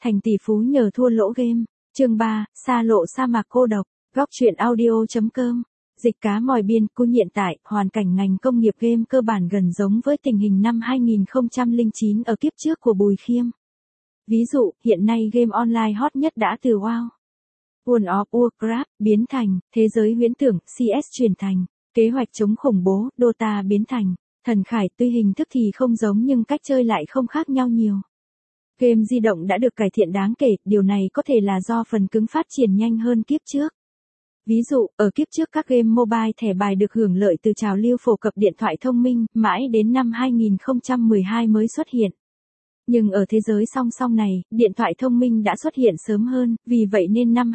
Thành tỷ phú nhờ thua lỗ game. Chương 3, xa lộ sa mạc cô độc. Góc truyện audio.com. Dịch cá mòi biên cua hiện tại, hoàn cảnh ngành công nghiệp game cơ bản gần giống với tình hình năm 2009 ở kiếp trước của Bùi Khiêm. Ví dụ, hiện nay game online hot nhất đã từ WoW, World of Warcraft biến thành thế giới huyễn tưởng, CS chuyển thành kế hoạch chống khủng bố, Dota biến thành thần khải. Tuy hình thức thì không giống nhưng cách chơi lại không khác nhau nhiều. Game di động đã được cải thiện đáng kể, điều này có thể là do phần cứng phát triển nhanh hơn kiếp trước. Ví dụ, ở kiếp trước các game mobile thẻ bài được hưởng lợi từ trào lưu phổ cập điện thoại thông minh, mãi đến năm 2012 mới xuất hiện. Nhưng ở thế giới song song này, điện thoại thông minh đã xuất hiện sớm hơn, vì vậy nên năm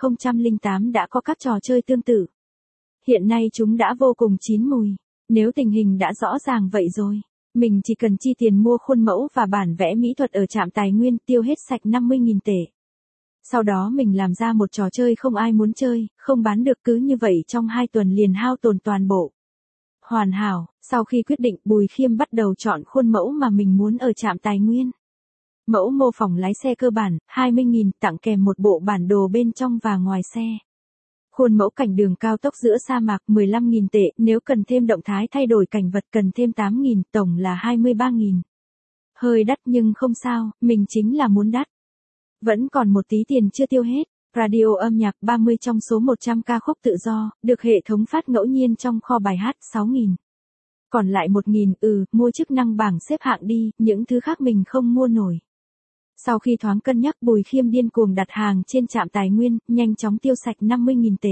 2008 đã có các trò chơi tương tự. Hiện nay chúng đã vô cùng chín mùi. Nếu tình hình đã rõ ràng vậy rồi, mình chỉ cần chi tiền mua khuôn mẫu và bản vẽ mỹ thuật ở trạm tài nguyên, tiêu hết sạch 50.000 tệ. Sau đó mình làm ra một trò chơi không ai muốn chơi, không bán được, cứ như vậy trong 2 tuần liền hao tồn toàn bộ. Hoàn hảo. Sau khi quyết định, Bùi Khiêm bắt đầu chọn khuôn mẫu mà mình muốn ở trạm tài nguyên. Mẫu mô phỏng lái xe cơ bản, 20.000, tặng kèm một bộ bản đồ bên trong và ngoài xe. Khuôn mẫu cảnh đường cao tốc giữa sa mạc, 15.000 tệ, nếu cần thêm động thái thay đổi cảnh vật cần thêm 8.000, tổng là 23.000. Hơi đắt nhưng không sao, mình chính là muốn đắt. Vẫn còn một tí tiền chưa tiêu hết. Radio âm nhạc 30 trong số 100 ca khúc tự do, được hệ thống phát ngẫu nhiên trong kho bài hát, 6.000. Còn lại 1.000, mua chức năng bảng xếp hạng đi, những thứ khác mình không mua nổi. Sau khi thoáng cân nhắc, Bùi Khiêm điên cuồng đặt hàng trên trạm tài nguyên, nhanh chóng tiêu sạch 50.000 tệ.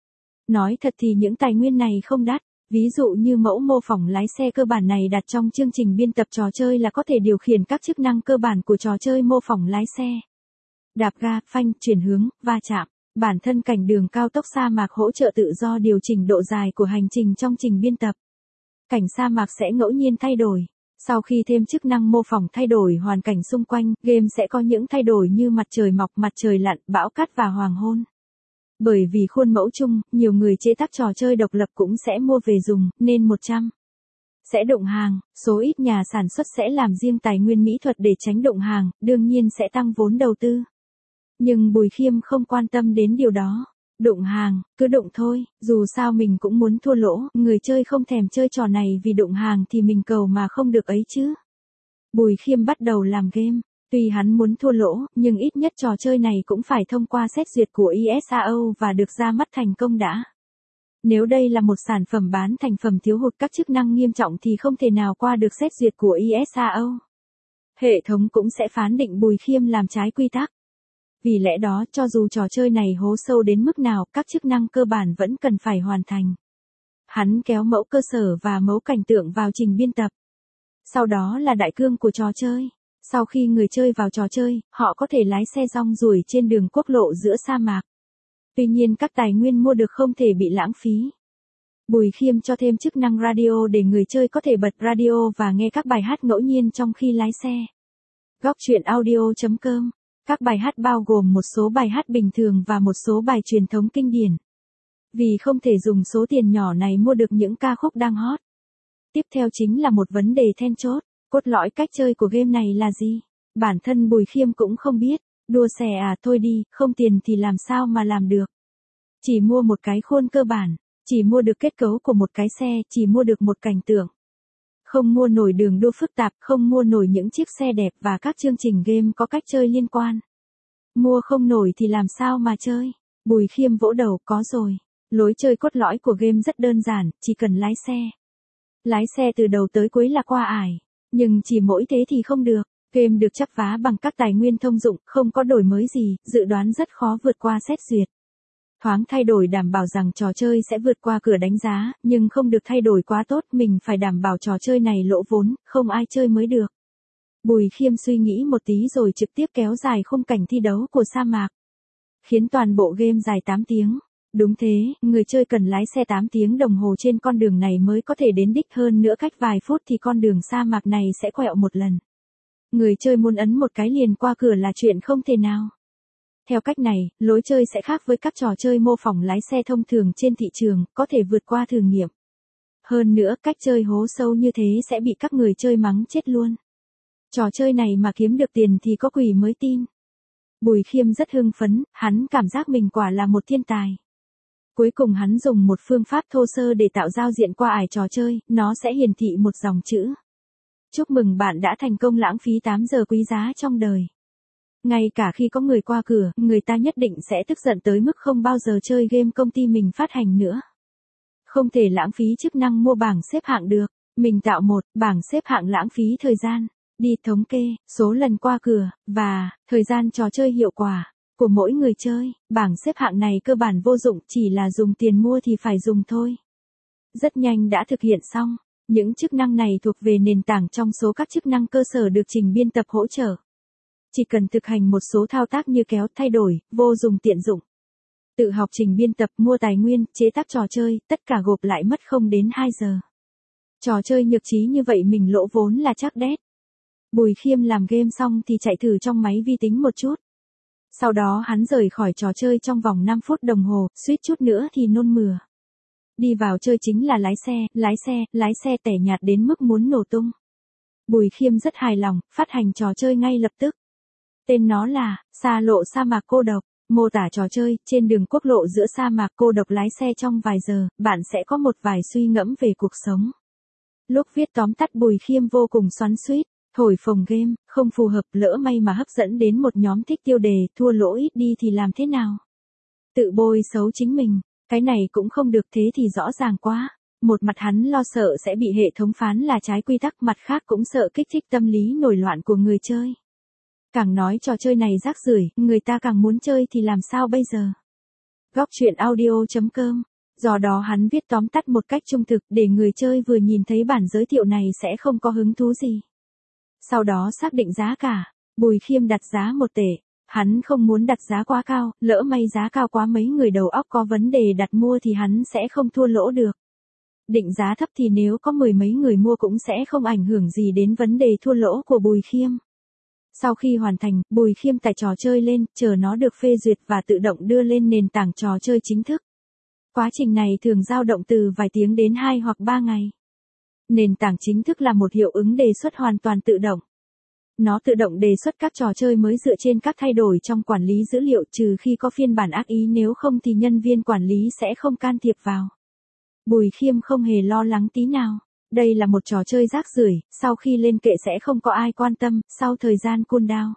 Nói thật thì những tài nguyên này không đắt, ví dụ như mẫu mô phỏng lái xe cơ bản này đặt trong chương trình biên tập trò chơi là có thể điều khiển các chức năng cơ bản của trò chơi mô phỏng lái xe. Đạp ga, phanh, chuyển hướng, va chạm. Bản thân cảnh đường cao tốc sa mạc hỗ trợ tự do điều chỉnh độ dài của hành trình trong trình biên tập. Cảnh sa mạc sẽ ngẫu nhiên thay đổi. Sau khi thêm chức năng mô phỏng thay đổi hoàn cảnh xung quanh, game sẽ có những thay đổi như mặt trời mọc, mặt trời lặn, bão cát và hoàng hôn. Bởi vì khuôn mẫu chung, nhiều người chế tác trò chơi độc lập cũng sẽ mua về dùng, nên 100 sẽ đụng hàng. Số ít nhà sản xuất sẽ làm riêng tài nguyên mỹ thuật để tránh đụng hàng, đương nhiên sẽ tăng vốn đầu tư. Nhưng Bùi Khiêm không quan tâm đến điều đó. Đụng hàng, cứ đụng thôi, dù sao mình cũng muốn thua lỗ, người chơi không thèm chơi trò này vì đụng hàng thì mình cầu mà không được ấy chứ. Bùi Khiêm bắt đầu làm game, tuy hắn muốn thua lỗ, nhưng ít nhất trò chơi này cũng phải thông qua xét duyệt của ISAO và được ra mắt thành công đã. Nếu đây là một sản phẩm bán thành phẩm thiếu hụt các chức năng nghiêm trọng thì không thể nào qua được xét duyệt của ISAO. Hệ thống cũng sẽ phán định Bùi Khiêm làm trái quy tắc. Vì lẽ đó, cho dù trò chơi này hố sâu đến mức nào, các chức năng cơ bản vẫn cần phải hoàn thành. Hắn kéo mẫu cơ sở và mẫu cảnh tượng vào trình biên tập. Sau đó là đại cương của trò chơi. Sau khi người chơi vào trò chơi, họ có thể lái xe rong ruổi trên đường quốc lộ giữa sa mạc. Tuy nhiên các tài nguyên mua được không thể bị lãng phí. Bùi Khiêm cho thêm chức năng radio để người chơi có thể bật radio và nghe các bài hát ngẫu nhiên trong khi lái xe. Góc truyện audio.com. Các bài hát bao gồm một số bài hát bình thường và một số bài truyền thống kinh điển. Vì không thể dùng số tiền nhỏ này mua được những ca khúc đang hot. Tiếp theo chính là một vấn đề then chốt, cốt lõi cách chơi của game này là gì? Bản thân Bùi Khiêm cũng không biết, đua xe à, thôi đi, không tiền thì làm sao mà làm được. Chỉ mua một cái khuôn cơ bản, chỉ mua được kết cấu của một cái xe, chỉ mua được một cảnh tượng. Không mua nổi đường đua phức tạp, không mua nổi những chiếc xe đẹp và các chương trình game có cách chơi liên quan. Mua không nổi thì làm sao mà chơi? Bùi Khiêm vỗ đầu, có rồi. Lối chơi cốt lõi của game rất đơn giản, chỉ cần lái xe. Lái xe từ đầu tới cuối là qua ải. Nhưng chỉ mỗi thế thì không được. Game được chắp vá bằng các tài nguyên thông dụng, không có đổi mới gì, dự đoán rất khó vượt qua xét duyệt. Thoáng thay đổi đảm bảo rằng trò chơi sẽ vượt qua cửa đánh giá, nhưng không được thay đổi quá tốt, mình phải đảm bảo trò chơi này lỗ vốn, không ai chơi mới được. Bùi Khiêm suy nghĩ một tí rồi trực tiếp kéo dài khung cảnh thi đấu của sa mạc. Khiến toàn bộ game dài 8 tiếng. Đúng thế, người chơi cần lái xe 8 tiếng đồng hồ trên con đường này mới có thể đến đích, hơn nữa cách vài phút thì con đường sa mạc này sẽ quẹo một lần. Người chơi muốn ấn một cái liền qua cửa là chuyện không thể nào. Theo cách này, lối chơi sẽ khác với các trò chơi mô phỏng lái xe thông thường trên thị trường, có thể vượt qua thử nghiệm. Hơn nữa, cách chơi hố sâu như thế sẽ bị các người chơi mắng chết luôn. Trò chơi này mà kiếm được tiền thì có quỷ mới tin. Bùi Khiêm rất hưng phấn, hắn cảm giác mình quả là một thiên tài. Cuối cùng hắn dùng một phương pháp thô sơ để tạo giao diện qua ải trò chơi, nó sẽ hiển thị một dòng chữ. Chúc mừng bạn đã thành công lãng phí 8 giờ quý giá trong đời. Ngay cả khi có người qua cửa, người ta nhất định sẽ tức giận tới mức không bao giờ chơi game công ty mình phát hành nữa. Không thể lãng phí chức năng mua bảng xếp hạng được. Mình tạo một bảng xếp hạng lãng phí thời gian, đi thống kê, số lần qua cửa, và thời gian trò chơi hiệu quả của mỗi người chơi. Bảng xếp hạng này cơ bản vô dụng, chỉ là dùng tiền mua thì phải dùng thôi. Rất nhanh đã thực hiện xong. Những chức năng này thuộc về nền tảng trong số các chức năng cơ sở được trình biên tập hỗ trợ. Chỉ cần thực hành một số thao tác như kéo, thay đổi, vô dùng tiện dụng. Tự học trình biên tập, mua tài nguyên, chế tác trò chơi, tất cả gộp lại mất không đến 2 giờ. Trò chơi nhược trí như vậy mình lỗ vốn là chắc đét. Bùi Khiêm làm game xong thì chạy thử trong máy vi tính một chút. Sau đó hắn rời khỏi trò chơi trong vòng 5 phút đồng hồ, suýt chút nữa thì nôn mửa. Đi vào chơi chính là lái xe tẻ nhạt đến mức muốn nổ tung. Bùi Khiêm rất hài lòng, phát hành trò chơi ngay lập tức. Tên nó là Xa lộ sa mạc cô độc. Mô tả trò chơi, trên đường quốc lộ giữa sa mạc cô độc lái xe trong vài giờ, bạn sẽ có một vài suy ngẫm về cuộc sống. Lúc viết tóm tắt Bùi Khiêm vô cùng xoắn xuýt, thổi phồng game, không phù hợp, lỡ may mà hấp dẫn đến một nhóm thích tiêu đề, thua lỗ ít đi thì làm thế nào? Tự bôi xấu chính mình, cái này cũng không được, thế thì rõ ràng quá. Một mặt hắn lo sợ sẽ bị hệ thống phán là trái quy tắc, mặt khác cũng sợ kích thích tâm lý nổi loạn của người chơi. Càng nói trò chơi này rác rưởi, người ta càng muốn chơi thì làm sao bây giờ? Góc truyện audio.com. Do đó hắn viết tóm tắt một cách trung thực để người chơi vừa nhìn thấy bản giới thiệu này sẽ không có hứng thú gì. Sau đó xác định giá cả, Bùi Khiêm đặt giá 1 tệ. Hắn không muốn đặt giá quá cao, lỡ may giá cao quá mấy người đầu óc có vấn đề đặt mua thì hắn sẽ không thua lỗ được. Định giá thấp thì nếu có 10 mấy người mua cũng sẽ không ảnh hưởng gì đến vấn đề thua lỗ của Bùi Khiêm. Sau khi hoàn thành, Bùi Khiêm tải trò chơi lên, chờ nó được phê duyệt và tự động đưa lên nền tảng trò chơi chính thức. Quá trình này thường dao động từ vài tiếng đến 2 hoặc 3 ngày. Nền tảng chính thức là một hiệu ứng đề xuất hoàn toàn tự động. Nó tự động đề xuất các trò chơi mới dựa trên các thay đổi trong quản lý dữ liệu, trừ khi có phiên bản ác ý, nếu không thì nhân viên quản lý sẽ không can thiệp vào. Bùi Khiêm không hề lo lắng tí nào. Đây là một trò chơi rác rưởi, sau khi lên kệ sẽ không có ai quan tâm, sau thời gian cooldown.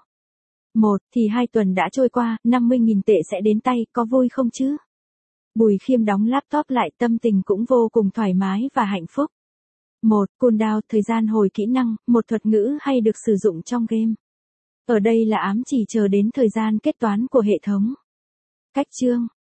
1 thì 2 tuần đã trôi qua, 50.000 tệ sẽ đến tay, có vui không chứ? Bùi Khiêm đóng laptop lại, tâm tình cũng vô cùng thoải mái và hạnh phúc. 1. Cooldown, thời gian hồi kỹ năng, một thuật ngữ hay được sử dụng trong game. Ở đây là ám chỉ chờ đến thời gian kết toán của hệ thống. Cách chương.